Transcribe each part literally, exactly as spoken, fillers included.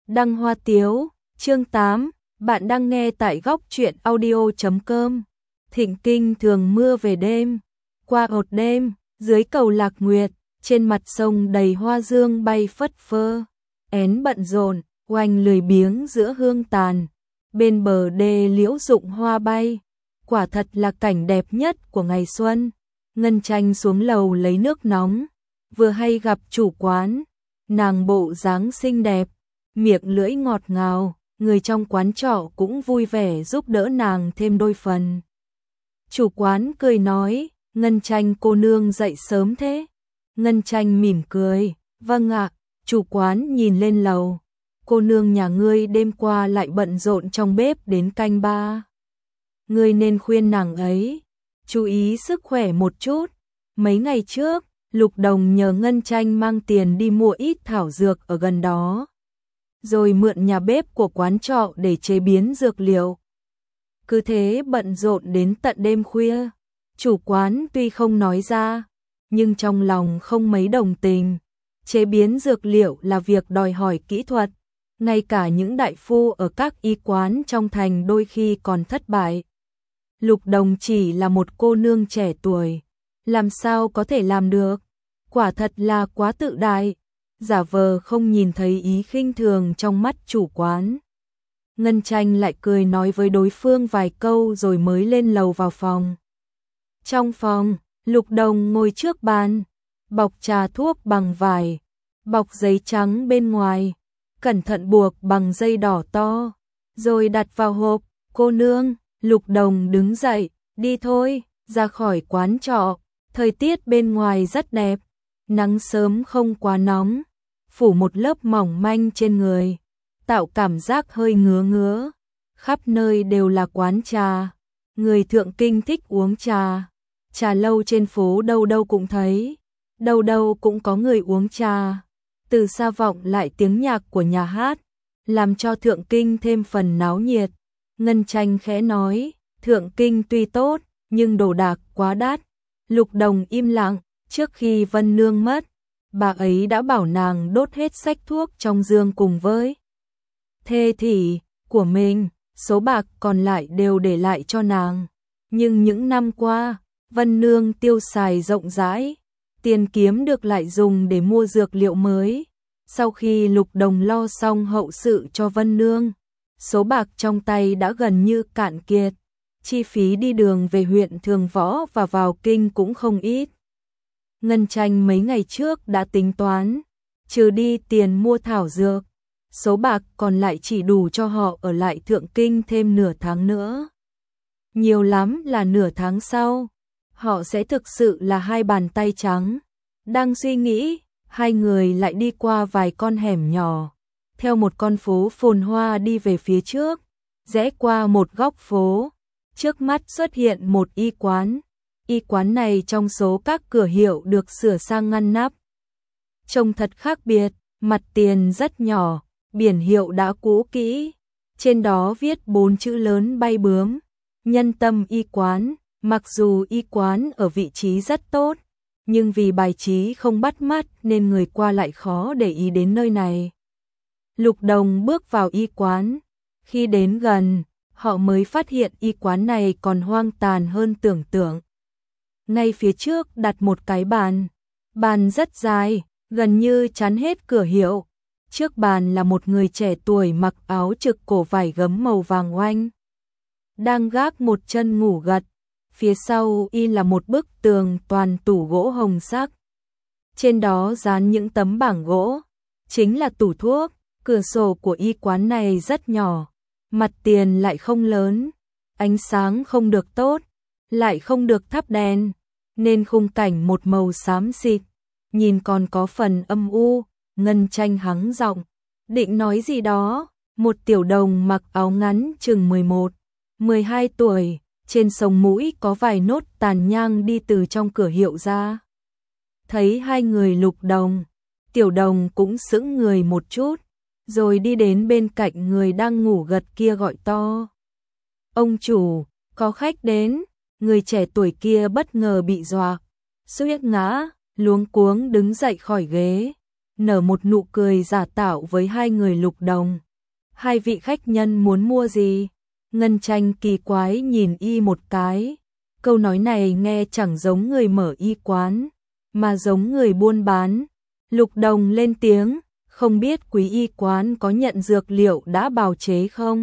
Đăng Hoa Tiếu, chương tám, bạn đang nghe tại góc truyện audio chấm com. Thịnh Kinh thường mưa về đêm, qua một đêm, dưới cầu Lạc Nguyệt, trên mặt sông đầy hoa dương bay phất phơ, én bận rộn, oanh lười biếng giữa hương tàn, bên bờ đê liễu rụng hoa bay, quả thật là cảnh đẹp nhất của ngày xuân. Ngân Tranh xuống lầu lấy nước nóng, vừa hay gặp chủ quán, nàng bộ dáng xinh đẹp, miệng lưỡi ngọt ngào, người trong quán trọ cũng vui vẻ giúp đỡ nàng thêm đôi phần. Chủ quán cười nói, Ngân Tranh cô nương dậy sớm thế. Ngân Tranh mỉm cười, vâng ạ. Chủ quán nhìn lên lầu, cô nương nhà ngươi đêm qua lại bận rộn trong bếp đến canh ba. Ngươi nên khuyên nàng ấy chú ý sức khỏe một chút. Mấy ngày trước, Lục Đồng nhờ Ngân Tranh mang tiền đi mua ít thảo dược ở gần đó, rồi mượn nhà bếp của quán trọ để chế biến dược liệu. Cứ thế bận rộn đến tận đêm khuya. Chủ quán tuy không nói ra, nhưng trong lòng không mấy đồng tình. Chế biến dược liệu là việc đòi hỏi kỹ thuật, ngay cả những đại phu ở các y quán trong thành đôi khi còn thất bại. Lục Đồng chỉ là một cô nương trẻ tuổi, làm sao có thể làm được? Quả thật là quá tự đại, giả vờ không nhìn thấy ý khinh thường trong mắt chủ quán. Ngân Tranh lại cười nói với đối phương vài câu rồi mới lên lầu vào phòng. Trong phòng, Lục Đồng ngồi trước bàn, bọc trà thuốc bằng vải, bọc giấy trắng bên ngoài, cẩn thận buộc bằng dây đỏ to, rồi đặt vào hộp. Cô nương, Lục Đồng đứng dậy, đi thôi, ra khỏi quán trọ. Thời tiết bên ngoài rất đẹp, nắng sớm không quá nóng, phủ một lớp mỏng manh trên người, tạo cảm giác hơi ngứa ngứa. Khắp nơi đều là quán trà, người Thượng Kinh thích uống trà. Trà lâu trên phố đâu đâu cũng thấy, đâu đâu cũng có người uống trà. Từ xa vọng lại tiếng nhạc của nhà hát, làm cho Thượng Kinh thêm phần náo nhiệt. Ngân Tranh khẽ nói, Thượng Kinh tuy tốt, nhưng đồ đạc quá đắt. Lục Đồng im lặng, trước khi Vân Nương mất, bà ấy đã bảo nàng đốt hết sách thuốc trong giường cùng với thê thị của mình, số bạc còn lại đều để lại cho nàng. Nhưng những năm qua, Vân Nương tiêu xài rộng rãi, tiền kiếm được lại dùng để mua dược liệu mới. Sau khi Lục Đồng lo xong hậu sự cho Vân Nương, số bạc trong tay đã gần như cạn kiệt. Chi phí đi đường về huyện Thường Võ và vào kinh cũng không ít. Ngân Tranh mấy ngày trước đã tính toán, trừ đi tiền mua thảo dược, số bạc còn lại chỉ đủ cho họ ở lại Thượng Kinh thêm nửa tháng nữa. Nhiều lắm là nửa tháng sau, họ sẽ thực sự là hai bàn tay trắng. Đang suy nghĩ, hai người lại đi qua vài con hẻm nhỏ, theo một con phố phồn hoa đi về phía trước, rẽ qua một góc phố. Trước mắt xuất hiện một y quán. Y quán này trong số các cửa hiệu được sửa sang ngăn nắp, trông thật khác biệt. Mặt tiền rất nhỏ, biển hiệu đã cũ kỹ, trên đó viết bốn chữ lớn bay bướm, Nhân Tâm Y Quán. Mặc dù y quán ở vị trí rất tốt, nhưng vì bài trí không bắt mắt nên người qua lại khó để ý đến nơi này. Lục Đồng bước vào y quán, khi đến gần, họ mới phát hiện y quán này còn hoang tàn hơn tưởng tượng. Ngay phía trước đặt một cái bàn, bàn rất dài, gần như chắn hết cửa hiệu. Trước bàn là một người trẻ tuổi mặc áo trực cổ vải gấm màu vàng oanh, đang gác một chân ngủ gật. Phía sau y là một bức tường toàn tủ gỗ hồng sắc. Trên đó dán những tấm bảng gỗ, chính là tủ thuốc. Cửa sổ của y quán này rất nhỏ, mặt tiền lại không lớn, ánh sáng không được tốt, lại không được thắp đèn, nên khung cảnh một màu xám xịt, nhìn còn có phần âm u. Ngân Tranh hắng giọng, định nói gì đó. Một tiểu đồng mặc áo ngắn chừng mười một, mười hai tuổi, trên sống mũi có vài nốt tàn nhang đi từ trong cửa hiệu ra. Thấy hai người Lục Đồng, tiểu đồng cũng sững người một chút, rồi đi đến bên cạnh người đang ngủ gật kia gọi to. Ông chủ, có khách đến. Người trẻ tuổi kia bất ngờ bị dọa, suýt ngã, luống cuống đứng dậy khỏi ghế. nở một nụ cười giả tạo với hai người Lục Đồng. Hai vị khách nhân muốn mua gì? Ngân Tranh kỳ quái nhìn y một cái. Câu nói này nghe chẳng giống người mở y quán, mà giống người buôn bán. Lục Đồng lên tiếng, không biết quý y quán có nhận dược liệu đã bào chế không?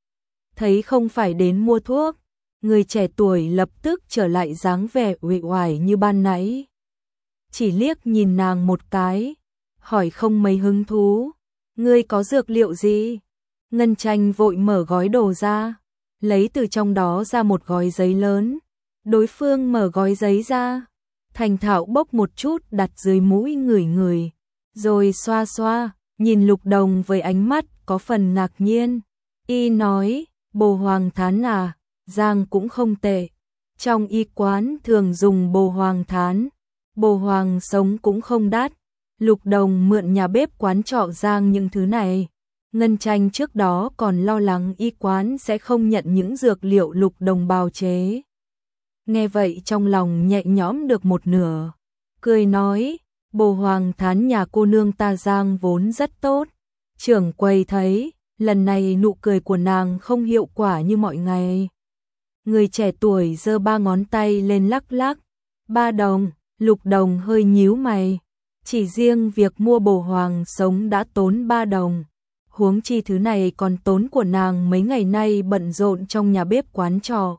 Thấy không phải đến mua thuốc, người trẻ tuổi lập tức trở lại dáng vẻ uể oải như ban nãy. Chỉ liếc nhìn nàng một cái, hỏi không mấy hứng thú, ngươi có dược liệu gì? Ngân Tranh vội mở gói đồ ra, lấy từ trong đó ra một gói giấy lớn. Đối phương mở gói giấy ra, thành thạo bốc một chút đặt dưới mũi ngửi ngửi, rồi xoa xoa, nhìn Lục Đồng với ánh mắt có phần ngạc nhiên. Y nói, bồ hoàng thán à, giang cũng không tệ. Trong y quán thường dùng bồ hoàng thán, bồ hoàng sống cũng không đắt. Lục Đồng mượn nhà bếp quán trọ giang những thứ này. Ngân Tranh trước đó còn lo lắng y quán sẽ không nhận những dược liệu Lục Đồng bào chế. Nghe vậy trong lòng nhẹ nhõm được một nửa, cười nói, bồ hoàng thán nhà cô nương ta giang vốn rất tốt. Trưởng quầy thấy, lần này nụ cười của nàng không hiệu quả như mọi ngày. Người trẻ tuổi giơ ba ngón tay lên lắc lắc, ba đồng. Lục Đồng hơi nhíu mày, chỉ riêng việc mua bồ hoàng sống đã tốn ba đồng. Huống chi thứ này còn tốn của nàng mấy ngày nay bận rộn trong nhà bếp quán trọ.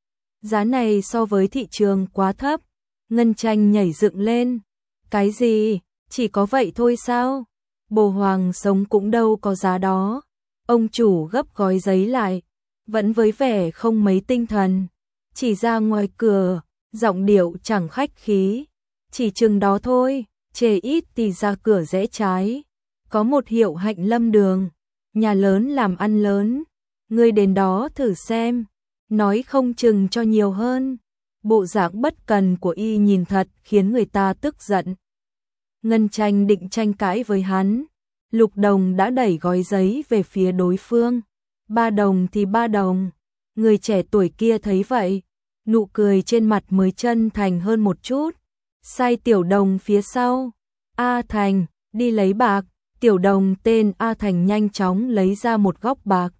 Giá này so với thị trường quá thấp. Ngân Tranh nhảy dựng lên. Cái gì? Chỉ có vậy thôi sao? Bồ hoàng sống cũng đâu có giá đó. Ông chủ gấp gói giấy lại, vẫn với vẻ không mấy tinh thần. Chỉ ra ngoài cửa, giọng điệu chẳng khách khí. Chỉ chừng đó thôi, chê ít thì ra cửa rẽ trái. Có một hiệu Hạnh Lâm Đường, nhà lớn làm ăn lớn. Ngươi đến đó thử xem, nói không chừng cho nhiều hơn. Bộ dạng bất cần của y nhìn thật khiến người ta tức giận. Ngân Tranh định tranh cãi với hắn. Lục Đồng đã đẩy gói giấy về phía đối phương. Ba đồng thì ba đồng. Người trẻ tuổi kia thấy vậy, nụ cười trên mặt mới chân thành hơn một chút. Sai Tiểu Đồng phía sau. A Thành, đi lấy bạc. Tiểu Đồng tên A Thành nhanh chóng lấy ra một góc bạc.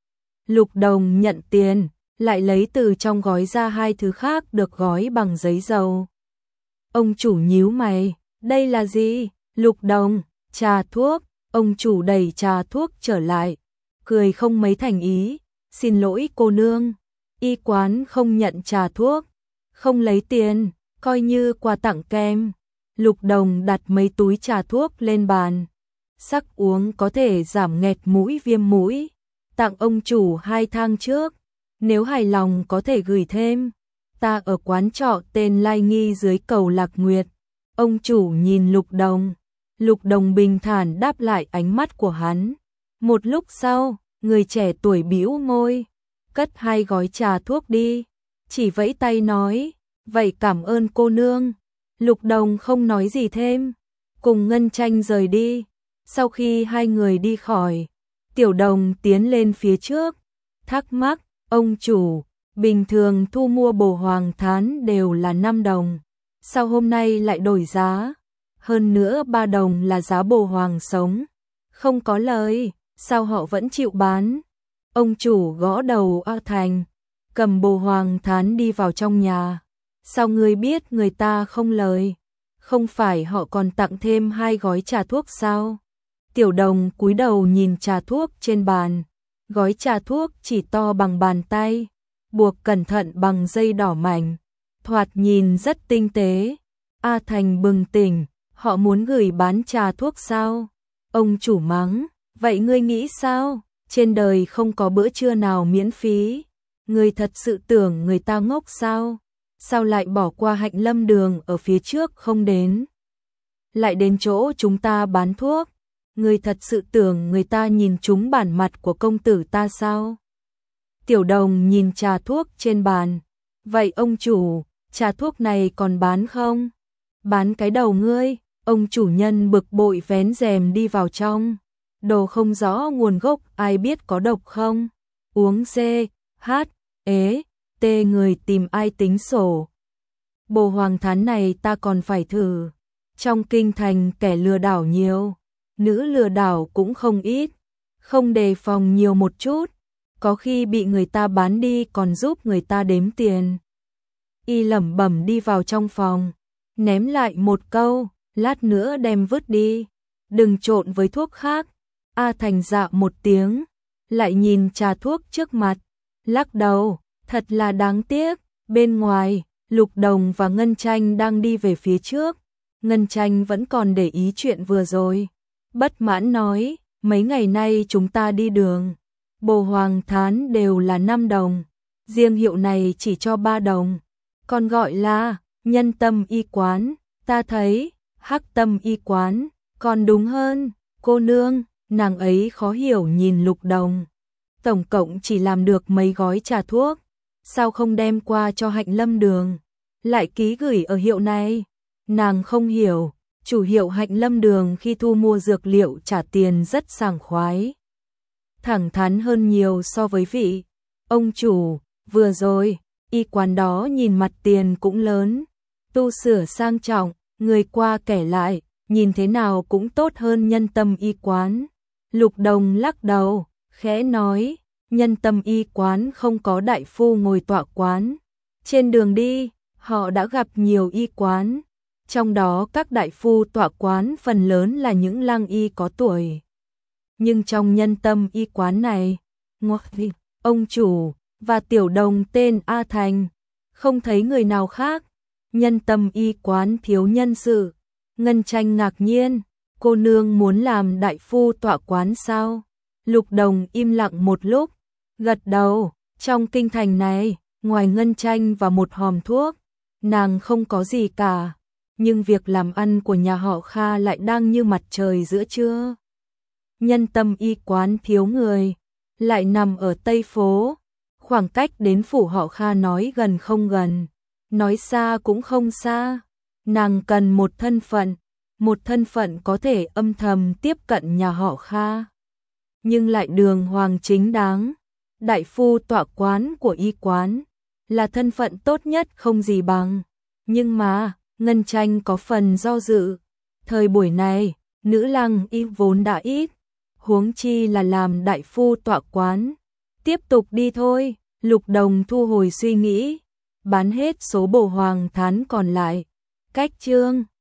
Lục Đồng nhận tiền, lại lấy từ trong gói ra hai thứ khác được gói bằng giấy dầu. Ông chủ nhíu mày, đây là gì? Lục Đồng, trà thuốc. Ông chủ đẩy trà thuốc trở lại, cười không mấy thành ý, xin lỗi cô nương, y quán không nhận trà thuốc, không lấy tiền, coi như quà tặng kem. Lục Đồng đặt mấy túi trà thuốc lên bàn, sắc uống có thể giảm nghẹt mũi viêm mũi, tặng ông chủ hai thang trước, nếu hài lòng có thể gửi thêm. Ta ở quán trọ tên Lai Nghi dưới cầu Lạc Nguyệt. Ông chủ nhìn Lục Đồng. Lục Đồng bình thản đáp lại ánh mắt của hắn. Một lúc sau, người trẻ tuổi bĩu môi, cất hai gói trà thuốc đi, chỉ vẫy tay nói, vậy cảm ơn cô nương. Lục Đồng không nói gì thêm, cùng Ngân Tranh rời đi. Sau khi hai người đi khỏi, Tiểu Đồng tiến lên phía trước, thắc mắc, ông chủ, bình thường thu mua bồ hoàng thán đều là năm đồng, sao hôm nay lại đổi giá? Hơn nữa ba đồng là giá bồ hoàng sống. Không có lời, sao họ vẫn chịu bán? Ông chủ gõ đầu A Thành, cầm bồ hoàng thán đi vào trong nhà. Sao ngươi biết người ta không lời? Không phải họ còn tặng thêm hai gói trà thuốc sao? Tiểu Đồng cúi đầu nhìn trà thuốc trên bàn. Gói trà thuốc chỉ to bằng bàn tay, buộc cẩn thận bằng dây đỏ mảnh, thoạt nhìn rất tinh tế. A Thành bừng tỉnh. Họ muốn gửi bán trà thuốc sao? Ông chủ mắng, vậy ngươi nghĩ sao? Trên đời không có bữa trưa nào miễn phí. Ngươi thật sự tưởng người ta ngốc sao? Sao lại bỏ qua Hạnh Lâm Đường ở phía trước không đến? Lại đến chỗ chúng ta bán thuốc. Ngươi thật sự tưởng người ta nhìn trúng bản mặt của công tử ta sao? Tiểu Đồng nhìn trà thuốc trên bàn. Vậy ông chủ, trà thuốc này còn bán không? Bán cái đầu ngươi. Ông chủ nhân bực bội vén rèm đi vào trong. Đồ không rõ nguồn gốc ai biết có độc không? Uống C, H, ế, T người tìm ai tính sổ. Bồ hoàng thán này ta còn phải thử. Trong kinh thành kẻ lừa đảo nhiều, nữ lừa đảo cũng không ít, không đề phòng nhiều một chút, có khi bị người ta bán đi còn giúp người ta đếm tiền. Y lẩm bẩm đi vào trong phòng, ném lại một câu, lát nữa đem vứt đi, đừng trộn với thuốc khác. A Thành dạ một tiếng, lại nhìn trà thuốc trước mặt, lắc đầu, thật là đáng tiếc. Bên ngoài, Lục Đồng và Ngân Tranh đang đi về phía trước, Ngân Tranh vẫn còn để ý chuyện vừa rồi, bất mãn nói, mấy ngày nay chúng ta đi đường, bồ hoàng thán đều là năm đồng, riêng hiệu này chỉ cho ba đồng, còn gọi là nhân tâm y quán, ta thấy hắc tâm y quán, còn đúng hơn. Cô nương, nàng ấy khó hiểu nhìn Lục Đồng, tổng cộng chỉ làm được mấy gói trà thuốc, sao không đem qua cho Hạnh Lâm Đường, lại ký gửi ở hiệu này. Nàng không hiểu, chủ hiệu Hạnh Lâm Đường khi thu mua dược liệu trả tiền rất sảng khoái, thẳng thắn hơn nhiều so với vị ông chủ vừa rồi. Y quán đó nhìn mặt tiền cũng lớn, tu sửa sang trọng, người qua kẻ lại, nhìn thế nào cũng tốt hơn nhân tâm y quán. Lục Đồng lắc đầu, khẽ nói, nhân tâm y quán không có đại phu ngồi tọa quán. Trên đường đi, họ đã gặp nhiều y quán, trong đó các đại phu tọa quán phần lớn là những lang y có tuổi. Nhưng trong nhân tâm y quán này, ông chủ và tiểu đồng tên A Thành, không thấy người nào khác. Nhân tâm y quán thiếu nhân sự. Ngân Tranh ngạc nhiên, cô nương muốn làm đại phu tọa quán sao? Lục Đồng im lặng một lúc, gật đầu, trong kinh thành này, ngoài Ngân Tranh và một hòm thuốc, nàng không có gì cả, nhưng việc làm ăn của nhà họ Kha lại đang như mặt trời giữa trưa. Nhân tâm y quán thiếu người, lại nằm ở Tây Phố, khoảng cách đến phủ họ Kha nói gần không gần, nói xa cũng không xa. Nàng cần một thân phận, một thân phận có thể âm thầm tiếp cận nhà họ Kha, nhưng lại đường hoàng chính đáng. Đại phu tọa quán của y quán là thân phận tốt nhất không gì bằng, nhưng mà Ngân Tranh có phần do dự. Thời buổi này, nữ lang y vốn đã ít, huống chi là làm đại phu tọa quán. Tiếp tục đi thôi. Lục Đồng thu hồi suy nghĩ, bán hết số bồ hoàng thán còn lại. Cách chương